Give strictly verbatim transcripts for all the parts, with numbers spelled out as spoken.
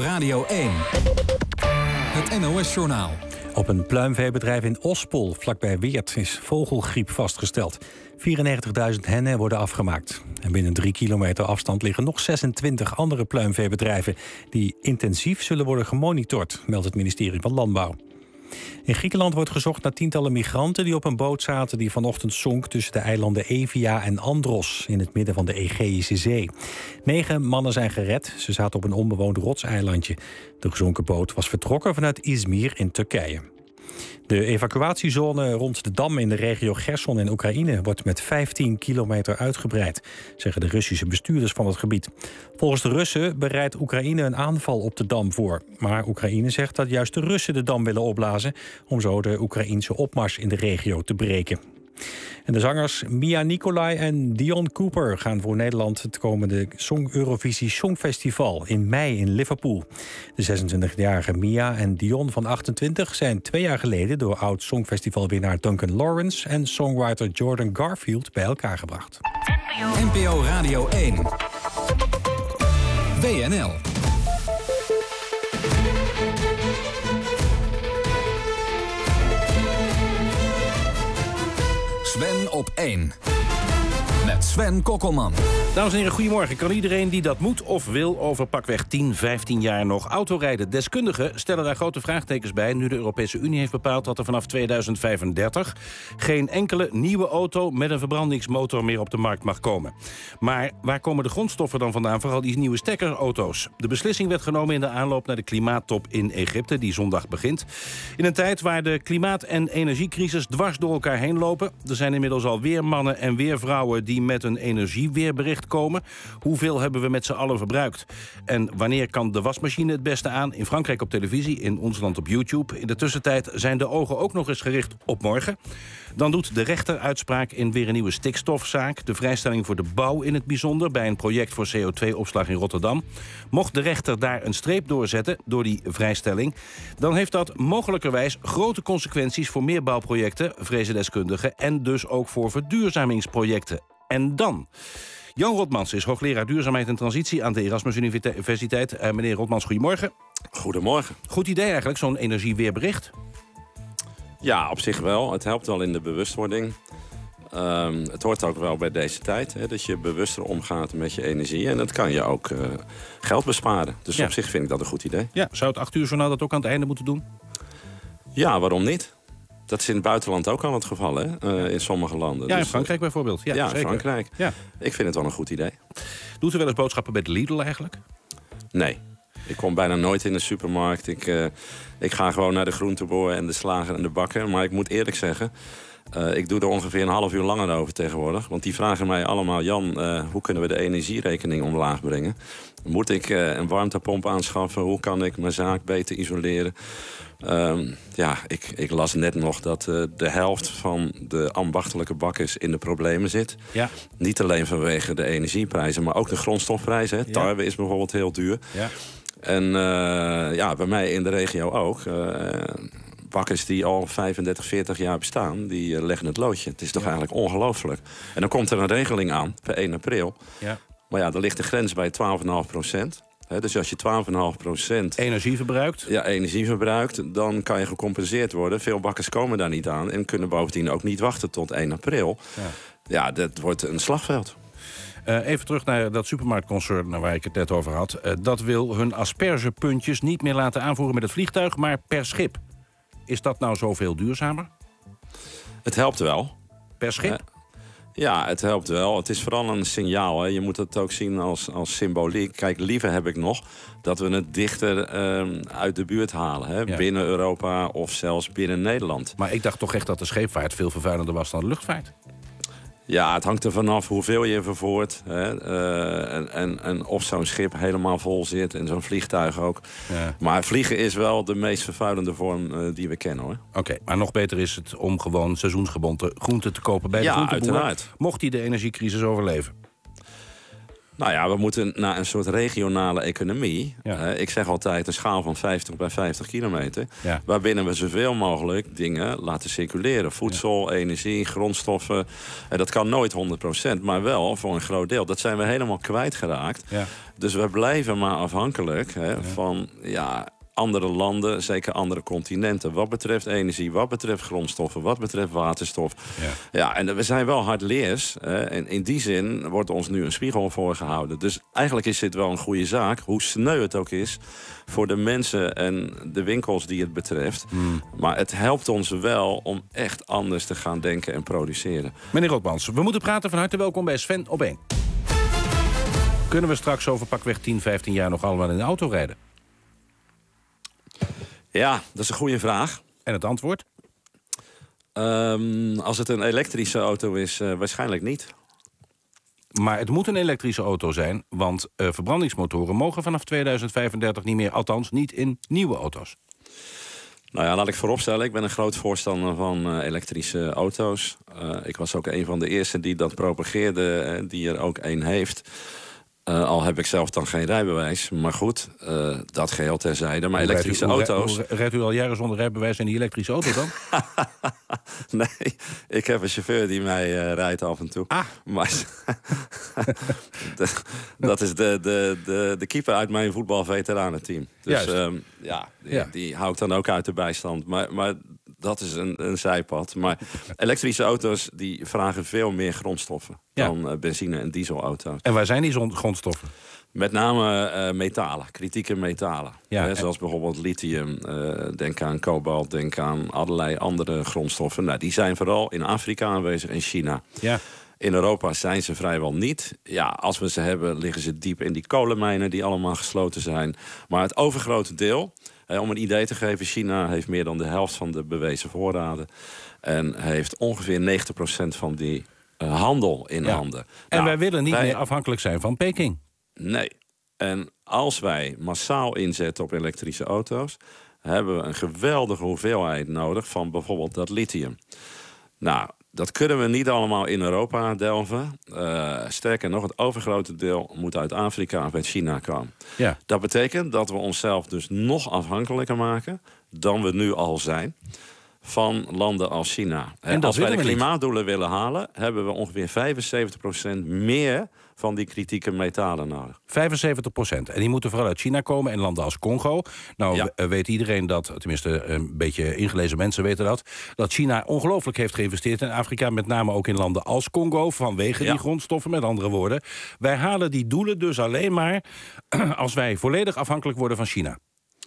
Radio één. Het N O S-journaal. Op een pluimveebedrijf in Ospol, vlakbij Weert, is vogelgriep vastgesteld. vierennegentigduizend hennen worden afgemaakt. En binnen drie kilometer afstand liggen nog zesentwintig andere pluimveebedrijven die intensief zullen worden gemonitord, meldt het ministerie van Landbouw. In Griekenland wordt gezocht naar tientallen migranten die op een boot zaten die vanochtend zonk tussen de eilanden Evia en Andros in het midden van de Egeïsche Zee. Negen mannen zijn gered. Ze zaten op een onbewoond rotseilandje. De gezonken boot was vertrokken vanuit Izmir in Turkije. De evacuatiezone rond de dam in de regio Gerson in Oekraïne wordt met vijftien kilometer uitgebreid, zeggen de Russische bestuurders van het gebied. Volgens de Russen bereidt Oekraïne een aanval op de dam voor. Maar Oekraïne zegt dat juist de Russen de dam willen opblazen om zo de Oekraïense opmars in de regio te breken. En de zangers Mia Nicolai en Dion Cooper gaan voor Nederland het komende Song Eurovisie Songfestival in mei in Liverpool. De zesentwintigjarige Mia en Dion van achtentwintig zijn twee jaar geleden door oud-songfestivalwinnaar Duncan Lawrence en songwriter Jordan Garfield bij elkaar gebracht. N P O Radio één. W N L. Sven op één. Met Sven Kokkelman. Dames en heren, goedemorgen. Kan iedereen die dat moet of wil over pakweg tien, vijftien jaar nog autorijden? Deskundigen stellen daar grote vraagtekens bij, nu de Europese Unie heeft bepaald dat er vanaf tweeduizend vijfendertig geen enkele nieuwe auto met een verbrandingsmotor meer op de markt mag komen. Maar waar komen de grondstoffen dan vandaan, vooral die nieuwe stekkerauto's? De beslissing werd genomen in de aanloop naar de klimaattop in Egypte, die zondag begint. In een tijd waar de klimaat- en energiecrisis dwars door elkaar heen lopen. Er zijn inmiddels alweer mannen en weer vrouwen die met een energieweerbericht komen. Hoeveel hebben we met z'n allen verbruikt? En wanneer kan de wasmachine het beste aan? In Frankrijk op televisie, in ons land op YouTube. In de tussentijd zijn de ogen ook nog eens gericht op morgen. Dan doet de rechter uitspraak in weer een nieuwe stikstofzaak. De vrijstelling voor de bouw in het bijzonder bij een project voor C O twee opslag in Rotterdam. Mocht de rechter daar een streep doorzetten door die vrijstelling, dan heeft dat mogelijkerwijs grote consequenties voor meer bouwprojecten, vrezen deskundigen, en dus ook voor verduurzamingsprojecten. En dan? Jan Rotmans is hoogleraar duurzaamheid en transitie aan de Erasmus Universiteit. Uh, meneer Rotmans, goedemorgen. Goedemorgen. Goed idee eigenlijk, zo'n energieweerbericht. Ja, op zich wel. Het helpt wel in de bewustwording. Um, het hoort ook wel bij deze tijd, hè, dat je bewuster omgaat met je energie. En dat kan je ook uh, geld besparen. Dus ja. Op zich vind ik dat een goed idee. Ja, zou het acht uur journaal dat ook aan het einde moeten doen? Ja, waarom niet? Dat is in het buitenland ook al het geval, hè? Uh, in sommige landen. Ja, in dus, Frankrijk bijvoorbeeld. Ja, ja zeker. Frankrijk. Ja. Ik vind het wel een goed idee. Doet u wel eens boodschappen bij de Lidl eigenlijk? Nee. Ik kom bijna nooit in de supermarkt. Ik, uh, ik ga gewoon naar de groenteboer en de slager en de bakker. Maar ik moet eerlijk zeggen, uh, ik doe er ongeveer een half uur langer over tegenwoordig. Want die vragen mij allemaal, Jan, uh, hoe kunnen we de energierekening omlaag brengen? Moet ik uh, een warmtepomp aanschaffen? Hoe kan ik mijn zaak beter isoleren? Um, ja, ik, ik las net nog dat uh, de helft van de ambachtelijke bakkers in de problemen zit. Ja. Niet alleen vanwege de energieprijzen, maar ook de grondstofprijzen. Hè. Tarwe ja. is bijvoorbeeld heel duur. Ja. En uh, ja, bij mij in de regio ook. Uh, bakkers die al vijfendertig, veertig jaar bestaan, die uh, leggen het loodje. Het is toch ja. eigenlijk ongelooflijk. En dan komt er een regeling aan, per één april. Ja. Maar ja, dan ligt de grens bij twaalf komma vijf procent. He, dus als je twaalf komma vijf procent energie verbruikt, ja, energie verbruikt, dan kan je gecompenseerd worden. Veel bakkers komen daar niet aan en kunnen bovendien ook niet wachten tot één april. Ja, ja dat wordt een slagveld. Uh, even terug naar dat supermarktconcern waar ik het net over had. Uh, dat wil hun aspergepuntjes niet meer laten aanvoeren met het vliegtuig, maar per schip. Is dat nou zoveel duurzamer? Het helpt wel. Per schip? Uh, Ja, het helpt wel. Het is vooral een signaal. Hè. Je moet het ook zien als, als symboliek. Kijk, liever heb ik nog dat we het dichter um, uit de buurt halen. Hè. Ja. Binnen Europa of zelfs binnen Nederland. Maar ik dacht toch echt dat de scheepvaart veel vervuilender was dan de luchtvaart? Ja, het hangt er vanaf hoeveel je vervoert. Hè. Uh, en, en, en of zo'n schip helemaal vol zit en zo'n vliegtuig ook. Ja. Maar vliegen is wel de meest vervuilende vorm uh, die we kennen, hoor. Oké, okay, maar nog beter is het om gewoon seizoensgebonden groenten te kopen bij de ja, groenteboer. Uiteraard. Mocht hij de energiecrisis overleven? Nou ja, we moeten naar een soort regionale economie. Ja. Uh, ik zeg altijd een schaal van vijftig bij vijftig kilometer. Ja. Waarbinnen we zoveel mogelijk dingen laten circuleren. Voedsel, ja. energie, grondstoffen. Uh, dat kan nooit honderd procent, maar wel voor een groot deel. Dat zijn we helemaal kwijtgeraakt. Ja. Dus we blijven maar afhankelijk hè, ja. van... ja. andere landen, zeker andere continenten. Wat betreft energie, wat betreft grondstoffen, wat betreft waterstof. Ja, ja en we zijn wel hardleers. Hè, en in die zin wordt ons nu een spiegel voorgehouden. Dus eigenlijk is dit wel een goede zaak, hoe sneu het ook is... voor de mensen en de winkels die het betreft. Mm. Maar het helpt ons wel om echt anders te gaan denken en produceren. Meneer Roodmans, we moeten praten. Van harte welkom bij Sven op één. Kunnen we straks over pakweg tien, vijftien jaar nog allemaal in de auto rijden? Ja, dat is een goede vraag. En het antwoord? Um, als het een elektrische auto is, uh, waarschijnlijk niet. Maar het moet een elektrische auto zijn, want uh, verbrandingsmotoren mogen vanaf tweeduizend vijfendertig niet meer, althans niet in nieuwe auto's. Nou ja, laat ik vooropstellen, ik ben een groot voorstander van uh, elektrische auto's. Uh, ik was ook een van de eerste die dat propageerde, uh, die er ook één heeft. Uh, al heb ik zelf dan geen rijbewijs. Maar goed, uh, dat geheel terzijde. Maar elektrische rijdt u, hoe auto's... Hoe rijdt u al jaren zonder rijbewijs in die elektrische auto dan? Nee, ik heb een chauffeur die mij uh, rijdt af en toe. Ah. Maar de, dat is de, de, de, de keeper uit mijn voetbalveteranenteam. Dus um, ja, die, ja, die hou ik dan ook uit de bijstand. Maar... maar dat is een, een zijpad. Maar elektrische auto's die vragen veel meer grondstoffen... Ja. dan uh, benzine- en dieselauto's. En waar zijn die grondstoffen? Met name uh, metalen, kritieke metalen. Ja, Hè, zoals bijvoorbeeld lithium. Uh, denk aan kobalt, denk aan allerlei andere grondstoffen. Nou, die zijn vooral in Afrika aanwezig en China. Ja. In Europa zijn ze vrijwel niet. Ja, als we ze hebben, liggen ze diep in die kolenmijnen... die allemaal gesloten zijn. Maar het overgrote deel... Eh, om een idee te geven, China heeft meer dan de helft van de bewezen voorraden. En heeft ongeveer negentig procent van die uh, handel in ja. handen. En nou, wij willen niet wij... meer afhankelijk zijn van Peking. Nee. En als wij massaal inzetten op elektrische auto's... hebben we een geweldige hoeveelheid nodig van bijvoorbeeld dat lithium. Nou, dat kunnen we niet allemaal in Europa delven. Uh, sterker nog, het overgrote deel moet uit Afrika of uit China komen. Ja. Dat betekent dat we onszelf dus nog afhankelijker maken... dan we nu al zijn van landen als China. En als wij de klimaatdoelen willen halen... hebben we ongeveer vijfenzeventig procent meer van die kritieke metalen nodig. vijfenzeventig procent. En die moeten vooral uit China komen en landen als Congo. Nou ja. weet iedereen dat, tenminste een beetje ingelezen mensen weten dat... dat China ongelooflijk heeft geïnvesteerd in Afrika... met name ook in landen als Congo, vanwege ja. die grondstoffen. Met andere woorden, wij halen die doelen dus alleen maar... als wij volledig afhankelijk worden van China.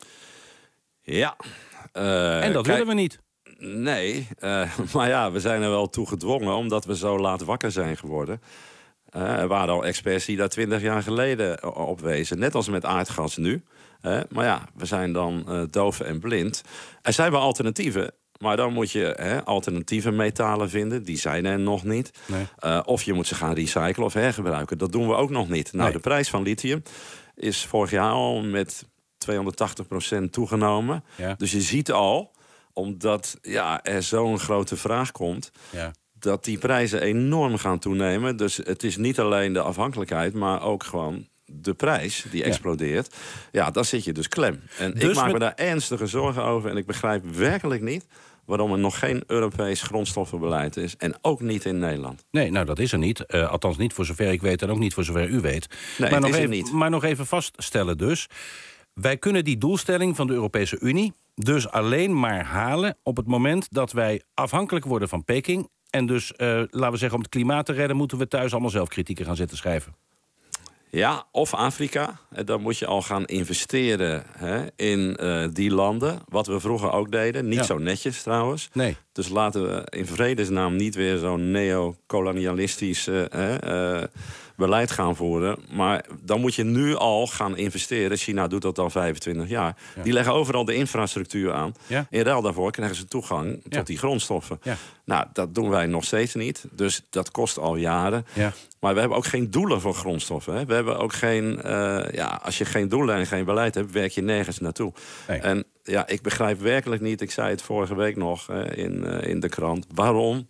Ja. Uh, en dat kijk... willen we niet. Nee, uh, maar ja, we zijn er wel toe gedwongen... omdat we zo laat wakker zijn geworden... Uh, er waren al experts die daar twintig jaar geleden op wezen. Net als met aardgas nu. Uh, maar ja, we zijn dan uh, doof en blind. Er zijn wel alternatieven. Maar dan moet je hè, alternatieve metalen vinden. Die zijn er nog niet. Nee. Uh, of je moet ze gaan recyclen of hergebruiken. Dat doen we ook nog niet. Nou, nee. De prijs van lithium is vorig jaar al met tweehonderdtachtig procent toegenomen. Ja. Dus je ziet al, omdat ja, er zo'n grote vraag komt... Ja. dat die prijzen enorm gaan toenemen. Dus het is niet alleen de afhankelijkheid... maar ook gewoon de prijs die explodeert. Ja, ja daar zit je dus klem. En dus ik maak met... me daar ernstige zorgen over... en ik begrijp werkelijk niet... waarom er nog geen Europees grondstoffenbeleid is. En ook niet in Nederland. Nee, nou dat is er niet. Uh, althans niet voor zover ik weet en ook niet voor zover u weet. Nee, maar, nog is er even, niet. maar nog even vaststellen dus... wij kunnen die doelstelling van de Europese Unie... dus alleen maar halen op het moment dat wij afhankelijk worden van Peking... En dus, uh, laten we zeggen, om het klimaat te redden... moeten we thuis allemaal zelf kritieken gaan zitten schrijven. Ja, of Afrika. Dan moet je al gaan investeren hè, in uh, die landen. Wat we vroeger ook deden. Niet ja. zo netjes trouwens. Nee. Dus laten we in vredesnaam niet weer zo'n neo-kolonialistisch uh, uh, beleid gaan voeren. Maar dan moet je nu al gaan investeren. China doet dat al vijfentwintig jaar. Ja. Die leggen overal de infrastructuur aan. Ja. In ruil daarvoor krijgen ze toegang ja. tot die grondstoffen. Ja. Nou, dat doen wij nog steeds niet. Dus dat kost al jaren. Ja. Maar we hebben ook geen doelen voor grondstoffen. Hè. We hebben ook geen... Uh, ja, als je geen doelen en geen beleid hebt, werk je nergens naartoe. Nee. En ja, ik begrijp werkelijk niet, ik zei het vorige week nog uh, in, uh, in de krant... waarom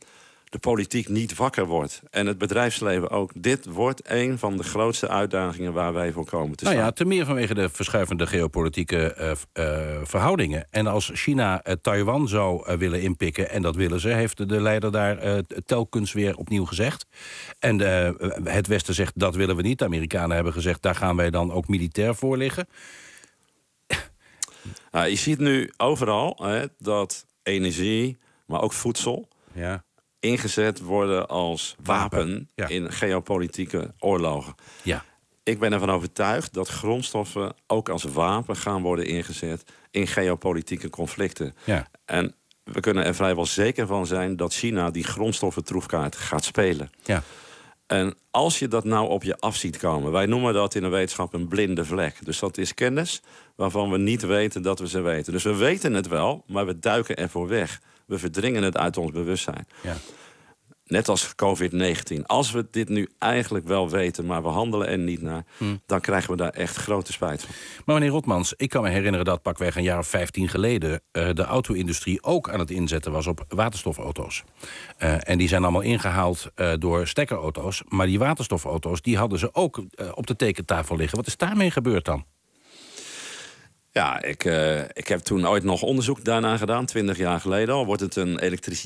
de politiek niet wakker wordt. En het bedrijfsleven ook. Dit wordt een van de grootste uitdagingen waar wij voor komen te staan. Nou ja, ten meer vanwege de verschuivende geopolitieke uh, uh, verhoudingen. En als China uh, Taiwan zou uh, willen inpikken, en dat willen ze, heeft de leider daar uh, telkens weer opnieuw gezegd. En uh, het Westen zegt, dat willen we niet. De Amerikanen hebben gezegd, daar gaan wij dan ook militair voor liggen. Nou, je ziet nu overal hè, dat energie, maar ook voedsel... Ja. ingezet worden als wapen, wapen ja. in geopolitieke oorlogen. Ja. Ik ben ervan overtuigd dat grondstoffen ook als wapen gaan worden ingezet in geopolitieke conflicten. Ja. En we kunnen er vrijwel zeker van zijn dat China die grondstoffentroefkaart gaat spelen. Ja. En als je dat nou op je af ziet komen... wij noemen dat in de wetenschap een blinde vlek. Dus dat is kennis waarvan we niet weten dat we ze weten. Dus we weten het wel, maar we duiken ervoor weg. We verdringen het uit ons bewustzijn. Ja. Net als covid negentien. Als we dit nu eigenlijk wel weten, maar we handelen er niet naar... Hmm. dan krijgen we daar echt grote spijt van. Maar meneer Rotmans, ik kan me herinneren dat pakweg een jaar of vijftien geleden... Uh, de auto-industrie ook aan het inzetten was op waterstofauto's. Uh, en die zijn allemaal ingehaald uh, door stekkerauto's. Maar die waterstofauto's die hadden ze ook uh, op de tekentafel liggen. Wat is daarmee gebeurd dan? Ja, ik, uh, ik heb toen ooit nog onderzoek daarna gedaan, twintig jaar geleden al. Wordt het een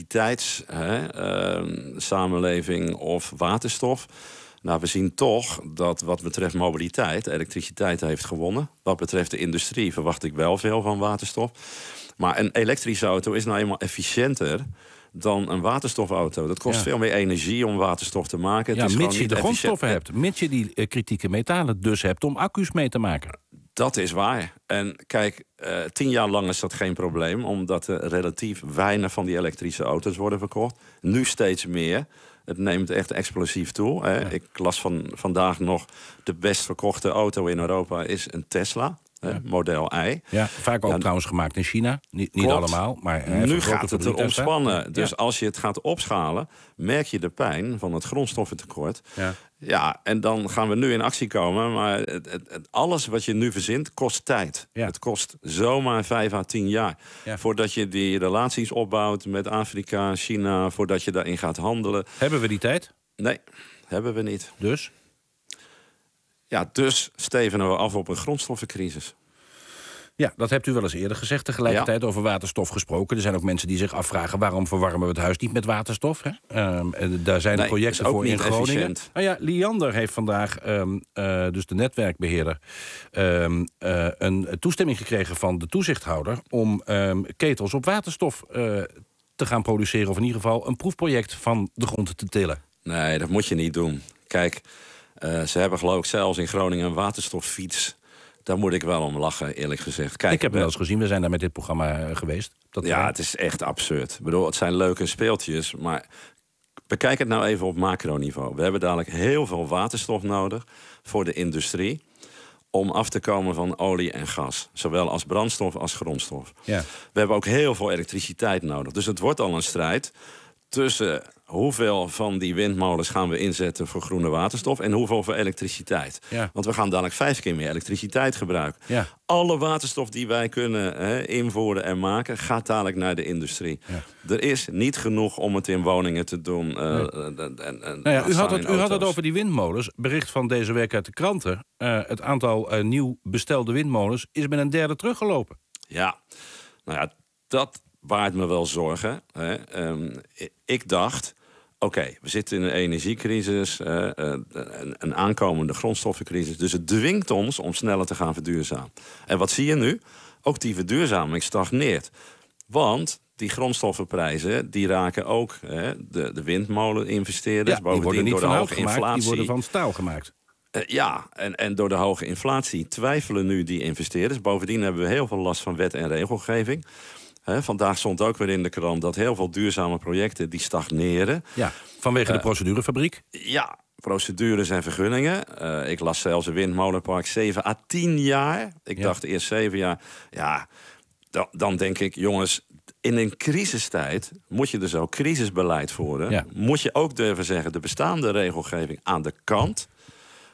elektriciteitssamenleving uh, of waterstof? Nou, we zien toch dat wat betreft mobiliteit, elektriciteit heeft gewonnen. Wat betreft de industrie verwacht ik wel veel van waterstof. Maar een elektrische auto is nou eenmaal efficiënter dan een waterstofauto. Dat kost ja. veel meer energie om waterstof te maken. Ja, het is mits je niet de grondstoffen efficiënt. hebt, mits je die uh, kritieke metalen dus hebt om accu's mee te maken. Dat is waar. En kijk, uh, tien jaar lang is dat geen probleem... omdat er relatief weinig van die elektrische auto's worden verkocht. Nu steeds meer. Het neemt echt explosief toe. Hè. Ja. Ik las van, vandaag nog... de best verkochte auto in Europa is een Tesla. Ja. Model I. Ja, vaak ook ja, trouwens gemaakt in China. Niet, niet allemaal, maar... Nu gaat het erom spannen. Dus ja. als je het gaat opschalen... merk je de pijn van het grondstoffentekort. Ja. Ja, en dan gaan we nu in actie komen. Maar het, het, het, alles wat je nu verzint, kost tijd. Ja. Het kost zomaar vijf à tien jaar. Ja. Voordat je die relaties opbouwt met Afrika, China... voordat je daarin gaat handelen. Hebben we die tijd? Nee, hebben we niet. Dus? Ja, dus stevenen we af op een grondstoffencrisis. Ja, dat hebt u wel eens eerder gezegd. Tegelijkertijd ja. over waterstof gesproken. Er zijn ook mensen die zich afvragen... waarom verwarmen we het huis niet met waterstof? Hè? Um, daar zijn nee, projecten voor in Groningen. Nou ja, Liander heeft vandaag, um, uh, dus de netwerkbeheerder... Um, uh, een toestemming gekregen van de toezichthouder... om um, ketels op waterstof uh, te gaan produceren... of in ieder geval een proefproject van de grond te tillen. Nee, dat moet je niet doen. Kijk, uh, ze hebben geloof ik zelfs in Groningen een waterstoffiets... Daar moet ik wel om lachen, eerlijk gezegd. Kijk, ik heb het wel eens gezien, we zijn daar met dit programma uh, geweest. Dat ja, het is echt absurd. Ik bedoel, het zijn leuke speeltjes, maar bekijk het nou even op macroniveau. We hebben dadelijk heel veel waterstof nodig voor de industrie... om af te komen van olie en gas. Zowel als brandstof als grondstof. Ja. We hebben ook heel veel elektriciteit nodig. Dus het wordt al een strijd tussen... hoeveel van die windmolens gaan we inzetten voor groene waterstof... en hoeveel voor elektriciteit. Ja. Want we gaan dadelijk vijf keer meer elektriciteit gebruiken. Ja. Alle waterstof die wij kunnen he, invoeren en maken... gaat dadelijk naar de industrie. Ja. Er is niet genoeg om het in woningen te doen. Uh, nee. en, en, en nou ja, u, had het, u had het over die windmolens. Bericht van deze week uit de kranten. Uh, het aantal uh, nieuw bestelde windmolens is met een derde teruggelopen. Ja, nou ja, dat baart me wel zorgen. Hè. Um, ik dacht... Oké, okay, we zitten in een energiecrisis, uh, uh, een, een aankomende grondstoffencrisis. Dus het dwingt ons om sneller te gaan verduurzamen. En wat zie je nu? Ook die verduurzaming stagneert. Want die grondstoffenprijzen die raken ook hè, de, de windmoleninvesteerders. Ja, die worden niet door de hoge gemaakt, inflatie. Die worden van staal gemaakt. Uh, ja, en, en door de hoge inflatie twijfelen nu die investeerders. Bovendien hebben we heel veel last van wet en regelgeving. He, vandaag stond ook weer in de krant dat heel veel duurzame projecten die stagneren. Ja, vanwege uh, de procedurefabriek? Ja, procedures en vergunningen. Uh, ik las zelfs een windmolenpark zeven à tien jaar. Ik ja. dacht eerst zeven jaar. Ja, dan, dan denk ik, jongens, in een crisistijd moet je dus ook crisisbeleid voeren. Ja. Moet je ook durven zeggen, de bestaande regelgeving aan de kant...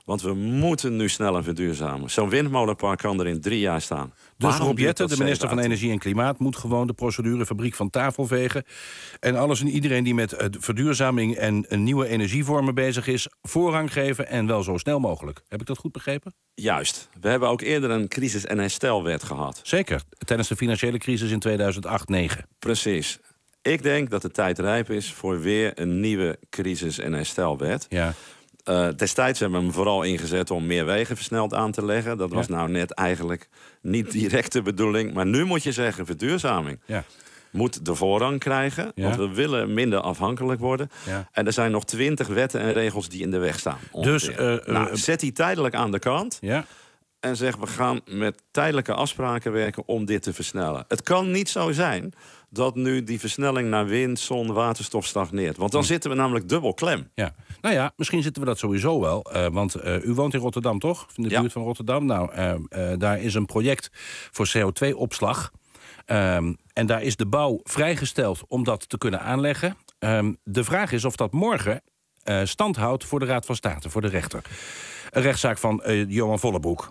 Want we moeten nu sneller verduurzamen. Zo'n windmolenpark kan er in drie jaar staan. Dus Waarom Rob Jetten, duurt de dat minister van zeven à tien? Energie en Klimaat, moet gewoon de procedurefabriek van tafel vegen. En alles en iedereen die met uh, verduurzaming en uh, nieuwe energievormen bezig is, voorrang geven en wel zo snel mogelijk. Heb ik dat goed begrepen? Juist. We hebben ook eerder een crisis- en herstelwet gehad. Zeker. Tijdens de financiële crisis in tweeduizend acht negen. Precies. Ik denk dat de tijd rijp is voor weer een nieuwe crisis- en herstelwet. Ja. Uh, destijds hebben we hem vooral ingezet om meer wegen versneld aan te leggen. Dat was Ja. nou net eigenlijk niet direct de bedoeling. Maar nu moet je zeggen, verduurzaming Ja. moet de voorrang krijgen. Ja. Want we willen minder afhankelijk worden. Ja. En er zijn nog twintig wetten en regels die in de weg staan. Dus, ongeveer. uh, uh, nou, zet die tijdelijk aan de kant. Ja. En zeg, we gaan met tijdelijke afspraken werken om dit te versnellen. Het kan niet zo zijn dat nu die versnelling naar wind, zon, waterstof stagneert. Want dan Hm. zitten we namelijk dubbel klem. Ja, nou ja, misschien zitten we dat sowieso wel. Uh, want uh, u woont in Rotterdam, toch? In de Ja. buurt van Rotterdam. Nou, uh, uh, daar is een project voor C O twee opslag. Um, en daar is de bouw vrijgesteld om dat te kunnen aanleggen. Um, de vraag is of dat morgen uh, stand houdt voor de Raad van State, voor de rechter. Een rechtszaak van uh, Johan Vollebroek.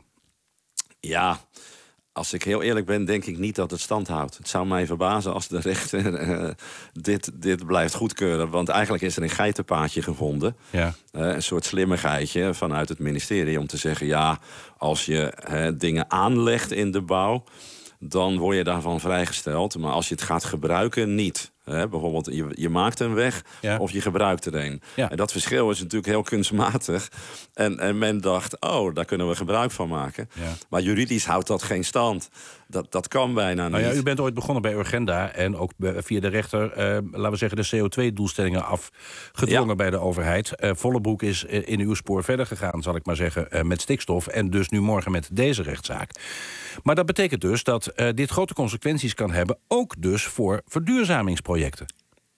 Ja, als ik heel eerlijk ben, denk ik niet dat het stand houdt. Het zou mij verbazen als de rechter uh, dit, dit blijft goedkeuren. Want eigenlijk is er een geitenpaadje gevonden. Ja. Uh, een soort slimmigheidje vanuit het ministerie om te zeggen, ja, als je uh, dingen aanlegt in de bouw, dan word je daarvan vrijgesteld. Maar als je het gaat gebruiken, niet. He, bijvoorbeeld, je, je maakt een weg, ja, of je gebruikt er een. Ja. En dat verschil is natuurlijk heel kunstmatig. En, en men dacht, oh, daar kunnen we gebruik van maken. Ja. Maar juridisch houdt dat geen stand. Dat, dat kan bijna Nou ja, niet. u bent ooit begonnen bij Urgenda en ook via de rechter, uh, laten we zeggen, de C O twee doelstellingen afgedwongen, ja, bij de overheid. Uh, Vollebroek is in uw spoor verder gegaan, zal ik maar zeggen, uh, met stikstof. En dus nu morgen met deze rechtszaak. Maar dat betekent dus dat uh, dit grote consequenties kan hebben, ook dus voor verduurzamingsprojecten.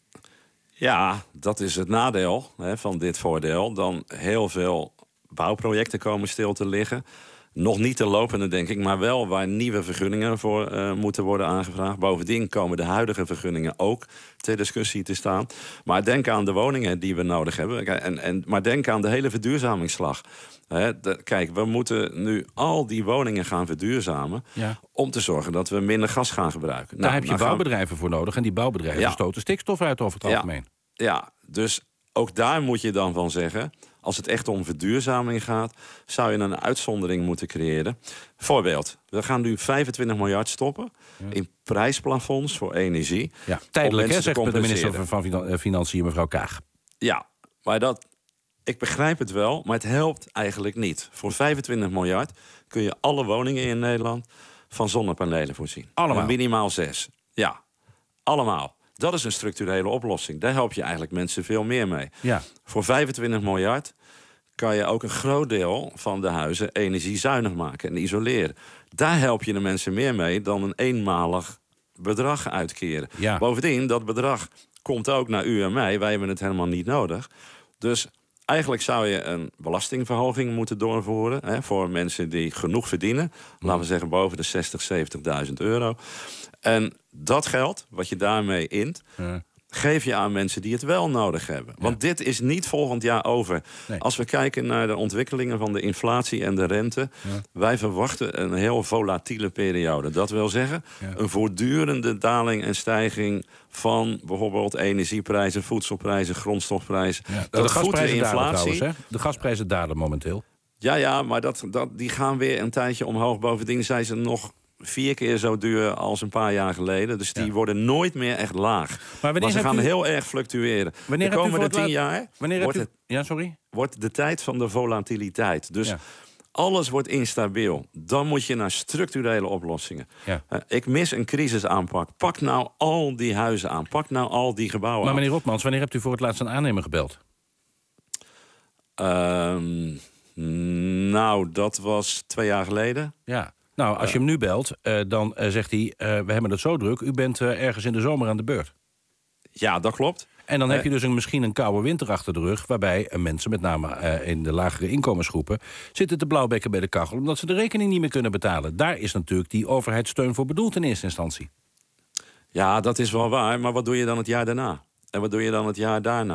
Ja, dat is het nadeel, hè, van dit voordeel. Dan heel veel bouwprojecten komen stil te liggen. Nog niet te lopende, denk ik, maar wel waar nieuwe vergunningen voor uh, moeten worden aangevraagd. Bovendien komen de huidige vergunningen ook ter discussie te staan. Maar denk aan de woningen die we nodig hebben. En, en, maar denk aan de hele verduurzamingsslag. He, de, kijk, we moeten nu al die woningen gaan verduurzamen, ja, om te zorgen dat we minder gas gaan gebruiken. Daar nou, heb je nou bouwbedrijven voor nodig en die bouwbedrijven, ja, stoten stikstof uit over het algemeen. Ja, ja, dus ook daar moet je dan van zeggen, als het echt om verduurzaming gaat, zou je een uitzondering moeten creëren. Voorbeeld, we gaan nu vijfentwintig miljard stoppen, ja, in prijsplafonds voor energie. Ja, tijdelijk, hè, zegt de minister van Financiën, mevrouw Kaag. Ja, maar dat, ik begrijp het wel, maar het helpt eigenlijk niet. Voor vijfentwintig miljard kun je alle woningen in Nederland van zonnepanelen voorzien. Allemaal? En minimaal zes. Ja, allemaal. Dat is een structurele oplossing. Daar help je eigenlijk mensen veel meer mee. Ja. Voor vijfentwintig miljard kan je ook een groot deel van de huizen energiezuinig maken en isoleren. Daar help je de mensen meer mee dan een eenmalig bedrag uitkeren. Ja. Bovendien, dat bedrag komt ook naar u en mij. Wij hebben het helemaal niet nodig. Dus eigenlijk zou je een belastingverhoging moeten doorvoeren, hè, voor mensen die genoeg verdienen. Laten we zeggen boven de zestig, zeventigduizend euro. En dat geld, wat je daarmee int, ja, geef je aan mensen die het wel nodig hebben. Want ja, dit is niet volgend jaar over. Nee. Als we kijken naar de ontwikkelingen van de inflatie en de rente, ja, wij verwachten een heel volatiele periode. Dat wil zeggen, ja, een voortdurende daling en stijging van bijvoorbeeld energieprijzen, voedselprijzen, grondstofprijzen. Ja, dat de gasprijzen de inflatie. Dalen trouwens, hè? De gasprijzen dalen momenteel. Ja, ja, maar dat, dat, die gaan weer een tijdje omhoog. Bovendien zijn ze nog vier keer zo duur als een paar jaar geleden. Dus die ja, worden nooit meer echt laag. Maar, maar ze gaan u, heel erg fluctueren. Wanneer de komende tien laat, jaar wanneer wordt, u, het, ja, sorry? wordt de tijd van de volatiliteit. Dus ja, alles wordt instabiel. Dan moet je naar structurele oplossingen. Ja. Uh, ik mis een crisisaanpak. Pak nou al die huizen aan. Pak nou al die gebouwen maar aan. Meneer Rotmans, wanneer hebt u voor het laatst een aannemer gebeld? Um, nou, dat was twee jaar geleden. Ja. Nou, als je hem nu belt, uh, dan uh, zegt hij, uh, we hebben het zo druk, u bent uh, ergens in de zomer aan de beurt. Ja, dat klopt. En dan uh, heb je dus een, misschien een koude winter achter de rug, waarbij uh, mensen, met name uh, in de lagere inkomensgroepen, zitten te blauwbekken bij de kachel, omdat ze de rekening niet meer kunnen betalen. Daar is natuurlijk die overheidssteun voor bedoeld in eerste instantie. Ja, dat is wel waar, maar wat doe je dan het jaar daarna? En wat doe je dan het jaar daarna?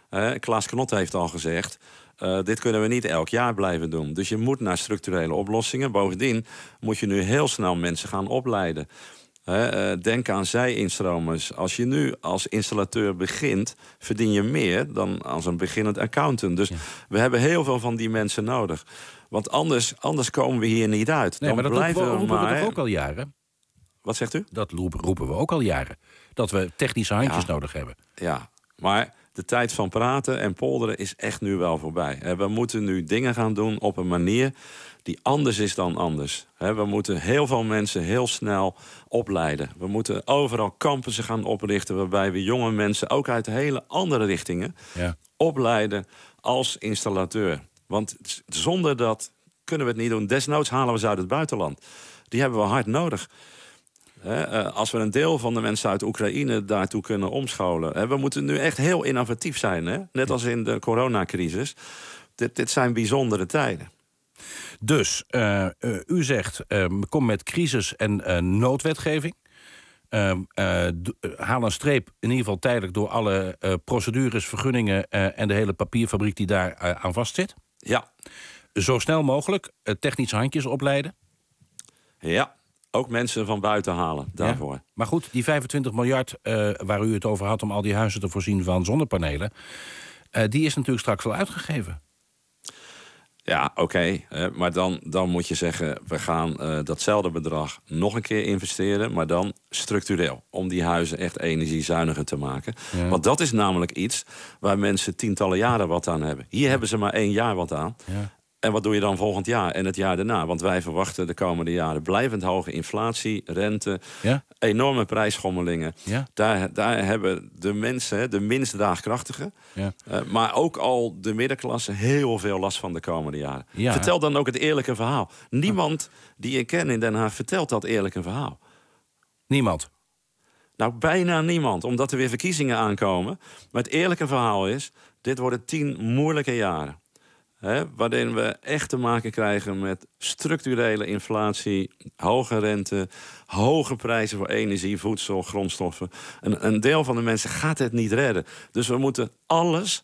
Uh, Klaas Knot heeft al gezegd... Uh, dit kunnen we niet elk jaar blijven doen. Dus je moet naar structurele oplossingen. Bovendien moet je nu heel snel mensen gaan opleiden. Uh, uh, denk aan zij-instromers. Als je nu als installateur begint... verdien je meer dan als een beginnend accountant. Dus ja. we hebben heel veel van die mensen nodig. Want anders, anders komen we hier niet uit. Nee, dan maar dat blijven roepen we, we roepen maar... we toch ook al jaren? Wat zegt u? Dat roepen we ook al jaren. Dat we technische handjes ja. nodig hebben. Ja, maar... de tijd van praten en polderen is echt nu wel voorbij. We moeten nu dingen gaan doen op een manier die anders is dan anders. We moeten heel veel mensen heel snel opleiden. We moeten overal campussen gaan oprichten... waarbij we jonge mensen, ook uit hele andere richtingen... Ja. opleiden als installateur. Want zonder dat kunnen we het niet doen. Desnoods halen we ze uit het buitenland. Die hebben we hard nodig. He, als we een deel van de mensen uit Oekraïne daartoe kunnen omscholen. He, we moeten nu echt heel innovatief zijn. He? Net als in de coronacrisis. Dit, dit zijn bijzondere tijden. Dus uh, uh, u zegt, uh, kom met crisis- en uh, noodwetgeving. Uh, uh, d- haal een streep in ieder geval tijdelijk... door alle uh, procedures, vergunningen... Uh, en de hele papierfabriek die daar uh, aan vastzit. Ja. Zo snel mogelijk uh, technische handjes opleiden. Ja. Ook mensen van buiten halen daarvoor. Ja, maar goed, die vijfentwintig miljard uh, waar u het over had... om al die huizen te voorzien van zonnepanelen... Uh, die is natuurlijk straks al uitgegeven. Ja, oké. Okay. Uh, maar dan, dan moet je zeggen... we gaan uh, datzelfde bedrag nog een keer investeren... maar dan structureel. Om die huizen echt energiezuiniger te maken. Ja. Want dat is namelijk iets... waar mensen tientallen jaren wat aan hebben. Hier ja. hebben ze maar één jaar wat aan... Ja. En wat doe je dan volgend jaar en het jaar daarna? Want wij verwachten de komende jaren blijvend hoge inflatie, rente, ja? enorme prijsschommelingen. Ja? Daar, daar hebben de mensen, de minst draagkrachtigen, ja. uh, maar ook al de middenklasse heel veel last van de komende jaren. Ja. Vertel dan ook het eerlijke verhaal. Niemand die ik ken in Den Haag vertelt dat eerlijke verhaal. Niemand? Nou, bijna niemand, omdat er weer verkiezingen aankomen. Maar het eerlijke verhaal is, dit worden tien moeilijke jaren. He, waarin we echt te maken krijgen met structurele inflatie, hoge rente, hoge prijzen voor energie, voedsel, grondstoffen. Een, een deel van de mensen gaat het niet redden. Dus we moeten alles,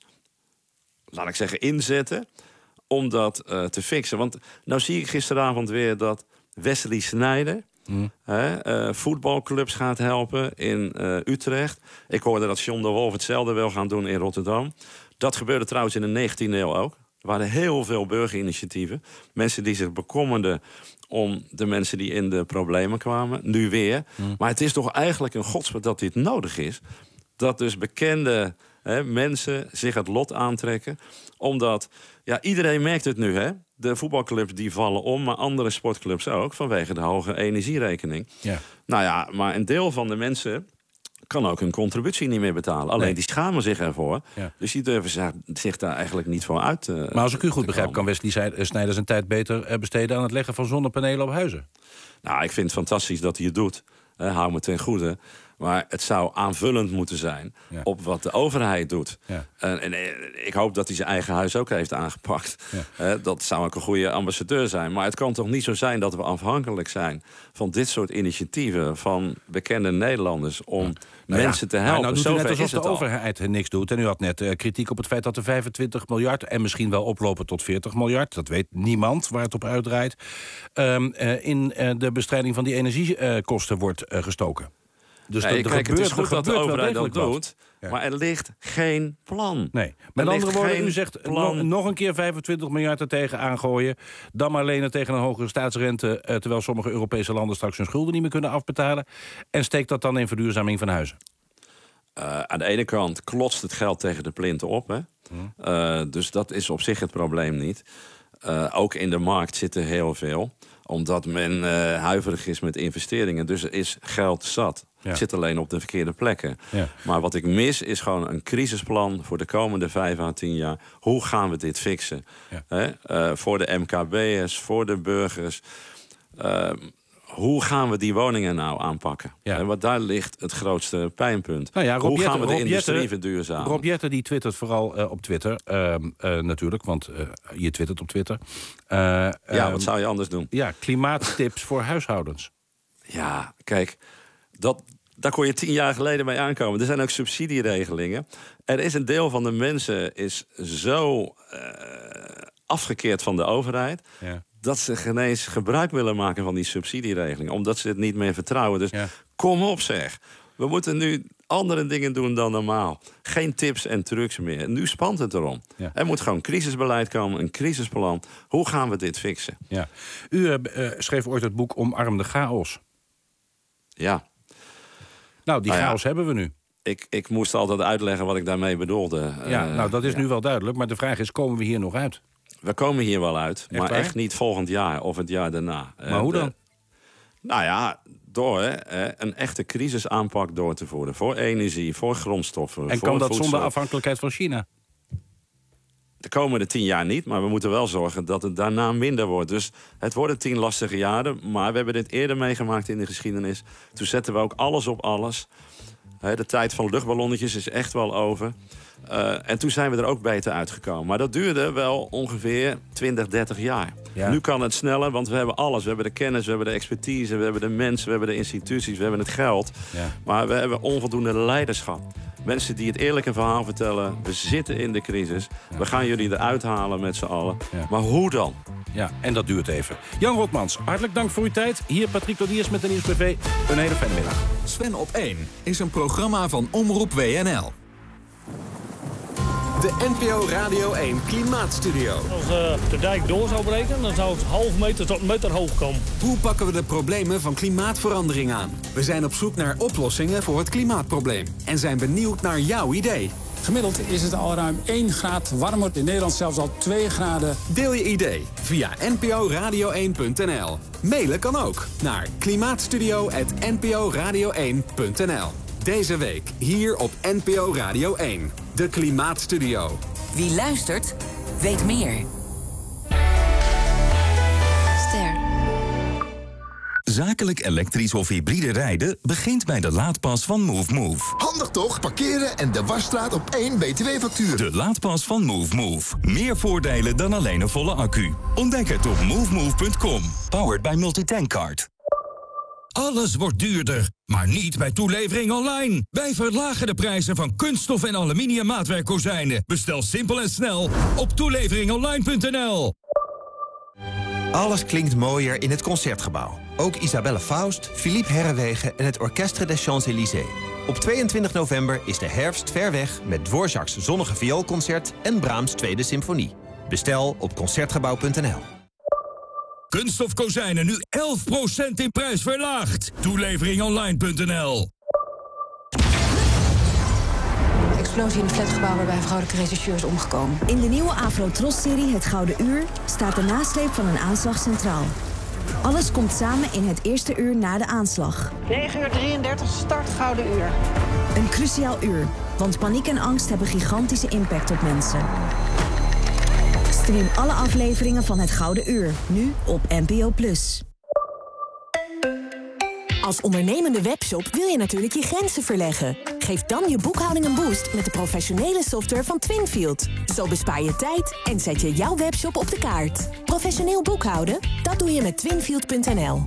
laat ik zeggen, inzetten om dat uh, te fixen. Want nou zie ik gisteravond weer dat Wesley Sneijder... Mm. He, uh, voetbalclubs gaat helpen in uh, Utrecht. Ik hoorde dat John de Wolf hetzelfde wil gaan doen in Rotterdam. Dat gebeurde trouwens in de negentiende eeuw ook. Er waren heel veel burgerinitiatieven. Mensen die zich bekommerden om de mensen die in de problemen kwamen. Nu weer. Mm. Maar het is toch eigenlijk een godswet dat dit nodig is. Dat dus bekende hè, mensen zich het lot aantrekken. Omdat, ja, iedereen merkt het nu, hè. De voetbalclubs die vallen om, maar andere sportclubs ook. Vanwege de hoge energierekening. Ja. Nou ja, maar een deel van de mensen kan ook hun contributie niet meer betalen. Alleen nee. die schamen zich ervoor. Ja. Dus die durven zich daar eigenlijk niet voor uit te Maar als ik u goed begrijp, kan Wesley Sneijder zijn tijd beter besteden aan het leggen van zonnepanelen op huizen? Nou, ik vind het fantastisch dat hij het doet. He, hou me ten goede. Maar het zou aanvullend moeten zijn ja. op wat de overheid doet. Ja. En, en, en ik hoop dat hij zijn eigen huis ook heeft aangepakt. Ja. He, dat zou ook een goede ambassadeur zijn. Maar het kan toch niet zo zijn dat we afhankelijk zijn van dit soort initiatieven van bekende Nederlanders om ja. nou mensen ja. te helpen. Nou, doet u net alsof de al. overheid niks doet. En u had net uh, kritiek op het feit dat er vijfentwintig miljard... en misschien wel oplopen tot veertig miljard... dat weet niemand waar het op uitdraait... Um, uh, in uh, de bestrijding van die energiekosten uh, wordt uh, gestoken. Dus nee, kijk, gebeurt, het is goed dat de overheid dat doet, ja. maar er ligt geen plan. Nee. Met er andere woorden, u zegt nog, nog een keer vijfentwintig miljard er tegen aangooien... dan maar lenen tegen een hogere staatsrente... Eh, terwijl sommige Europese landen straks hun schulden niet meer kunnen afbetalen... en steekt dat dan in verduurzaming van huizen? Uh, aan de ene kant klotst het geld tegen de plinten op. Hè? Hmm. Uh, dus dat is op zich het probleem niet. Uh, ook in de markt zit er heel veel. Omdat men uh, huiverig is met investeringen. Dus er is geld zat. Ja. Het zit alleen op de verkeerde plekken. Ja. Maar wat ik mis is gewoon een crisisplan voor de komende vijf à tien jaar. Hoe gaan we dit fixen? Ja. He? Uh, voor de M K B'ers, voor de burgers. Uh, hoe gaan we die woningen nou aanpakken? Ja. En wat daar ligt het grootste pijnpunt. Nou ja, Rob hoe Jetten, gaan we de Rob industrie Jetten, verduurzamen? Rob Jetten die twittert vooral uh, op Twitter. Uh, uh, natuurlijk, want uh, je twittert op Twitter. Uh, ja, uh, wat zou je anders doen? Ja, klimaattips voor huishoudens. Ja, kijk, dat, daar kon je tien jaar geleden mee aankomen. Er zijn ook subsidieregelingen. Er is een deel van de mensen is zo uh, afgekeerd van de overheid... Ja. dat ze geen eens gebruik willen maken van die subsidieregeling. Omdat ze het niet meer vertrouwen. Dus ja. kom op zeg. We moeten nu andere dingen doen dan normaal. Geen tips en trucs meer. Nu spant het erom. Ja. Er moet gewoon crisisbeleid komen, een crisisplan. Hoe gaan we dit fixen? Ja. U uh, uh, schreef ooit het boek Omarm de chaos. Ja. Nou, die nou chaos ja. hebben we nu. Ik, ik moest altijd uitleggen wat ik daarmee bedoelde. Ja, uh, nou, dat is ja. nu wel duidelijk. Maar de vraag is, komen we hier nog uit? We komen hier wel uit, echt maar waar? echt niet volgend jaar of het jaar daarna. Maar uh, hoe dan? De, nou ja, door hè, een echte crisisaanpak door te voeren. Voor energie, voor grondstoffen, En voor kan dat voedsel. zonder afhankelijkheid van China? De komende tien jaar niet, maar we moeten wel zorgen dat het daarna minder wordt. Dus het worden tien lastige jaren, maar we hebben dit eerder meegemaakt in de geschiedenis. Toen zetten we ook alles op alles. De tijd van luchtballonnetjes is echt wel over. Uh, en toen zijn we er ook beter uitgekomen. Maar dat duurde wel ongeveer twintig, dertig jaar. Ja. Nu kan het sneller, want we hebben alles. We hebben de kennis, we hebben de expertise, we hebben de mensen, we hebben de instituties, we hebben het geld. Ja. Maar we hebben onvoldoende leiderschap. Mensen die het eerlijke verhaal vertellen. We zitten in de crisis. Ja. We gaan jullie eruit halen met z'n allen. Ja. Maar hoe dan? Ja, en dat duurt even. Jan Rotmans, hartelijk dank voor uw tijd. Hier Patrick Lodiers met de Nieuwsbv. Een hele fijne middag. Sven op één is een programma van Omroep W N L. De N P O Radio één Klimaatstudio. Als uh, de dijk door zou breken, dan zou het half meter tot een meter hoog komen. Hoe pakken we de problemen van klimaatverandering aan? We zijn op zoek naar oplossingen voor het klimaatprobleem. En zijn benieuwd naar jouw idee. Gemiddeld is het al ruim één graad warmer. In Nederland zelfs al twee graden. Deel je idee via n p o radio één punt n l. Mailen kan ook naar klimaatstudio apenstaartje n p o radio één punt n l. Deze week hier op N P O Radio één. De Klimaatstudio. Wie luistert, weet meer. Ster. Zakelijk elektrisch of hybride rijden begint bij de laadpas van Move Move. Handig toch? Parkeren en de wasstraat op één B T W-factuur. De laadpas van Move Move. Meer voordelen dan alleen een volle accu. Ontdek het op move move punt com. Powered by Multitankcard. Alles wordt duurder, maar niet bij Toelevering Online. Wij verlagen de prijzen van kunststof en aluminium maatwerkkozijnen. Bestel simpel en snel op toelevering online punt n l. Alles klinkt mooier in het Concertgebouw. Ook Isabelle Faust, Philippe Herrewegen en het Orchestre des Champs-Élysées. Op tweeëntwintig november is de herfst ver weg met Dvorak's Zonnige Vioolconcert en Brahms' Tweede Symfonie. Bestel op concertgebouw punt n l. Kunststof kozijnen nu elf procent in prijs verlaagd. toelevering online punt n l. Explosie in het flatgebouw waarbij een vrouwelijke rechercheur is omgekomen. In de nieuwe Afro-Tros-serie Het Gouden Uur staat de nasleep van een aanslag centraal. Alles komt samen in het eerste uur na de aanslag. negen uur drieëndertig start Gouden Uur. Een cruciaal uur, want paniek en angst hebben gigantische impact op mensen. Stream alle afleveringen van Het Gouden Uur, nu op N P O plus. Als ondernemende webshop wil je natuurlijk je grenzen verleggen. Geef dan je boekhouding een boost met de professionele software van Twinfield. Zo bespaar je tijd en zet je jouw webshop op de kaart. Professioneel boekhouden? Dat doe je met twinfield punt n l.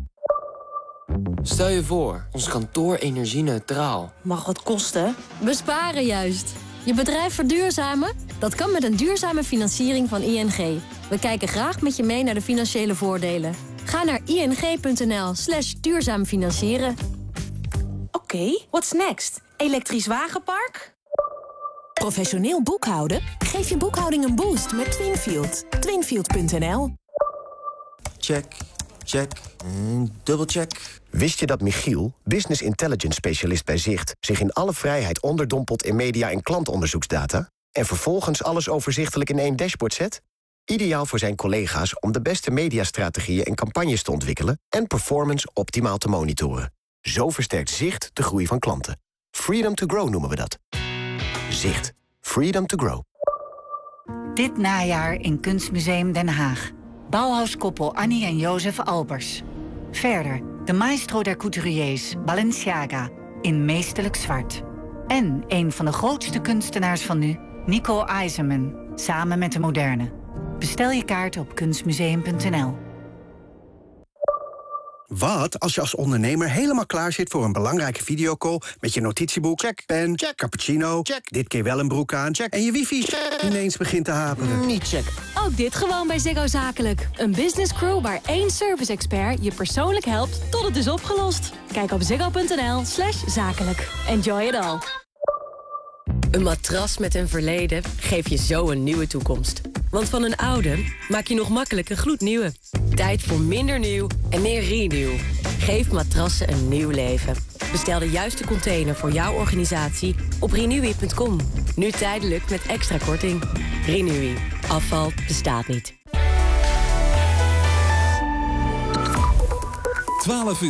Stel je voor, ons kantoor energie-neutraal. Mag wat kosten? Besparen juist. Je bedrijf verduurzamen? Dat kan met een duurzame financiering van I N G. We kijken graag met je mee naar de financiële voordelen. Ga naar ing punt n l slash duurzaam financieren. Oké, okay, what's next? Elektrisch wagenpark? Professioneel boekhouden? Geef je boekhouding een boost met Twinfield. twinfield punt n l. Check, check, dubbelcheck. Wist je dat Michiel, business intelligence specialist bij Zicht, zich in alle vrijheid onderdompelt in media- en klantonderzoeksdata en vervolgens alles overzichtelijk in één dashboard zet? Ideaal voor zijn collega's om de beste mediastrategieën en campagnes te ontwikkelen en performance optimaal te monitoren. Zo versterkt Zicht de groei van klanten. Freedom to grow noemen we dat. Zicht. Freedom to grow. Dit najaar in Kunstmuseum Den Haag. Bauhauskoppel Annie en Jozef Albers. Verder de maestro der couturiers, Balenciaga, in meesterlijk zwart. En een van de grootste kunstenaars van nu, Nico Eisenman, samen met de moderne. Bestel je kaart op kunstmuseum punt n l. Wat als je als ondernemer helemaal klaar zit voor een belangrijke videocall met je notitieboek, check, pen, check, cappuccino, check, dit keer wel een broek aan, check, en je wifi check, ineens begint te haperen? Niet check. Ook dit gewoon bij Ziggo Zakelijk. Een business crew waar één service-expert je persoonlijk helpt tot het is opgelost. Kijk op ziggo.nl slash zakelijk. Enjoy it all. Een matras met een verleden geeft je zo een nieuwe toekomst. Want van een oude maak je nog makkelijk een gloednieuwe. Tijd voor minder nieuw en meer renew. Geef matrassen een nieuw leven. Bestel de juiste container voor jouw organisatie op renewy punt com. Nu tijdelijk met extra korting. Renewy. Afval bestaat niet. twaalf uur.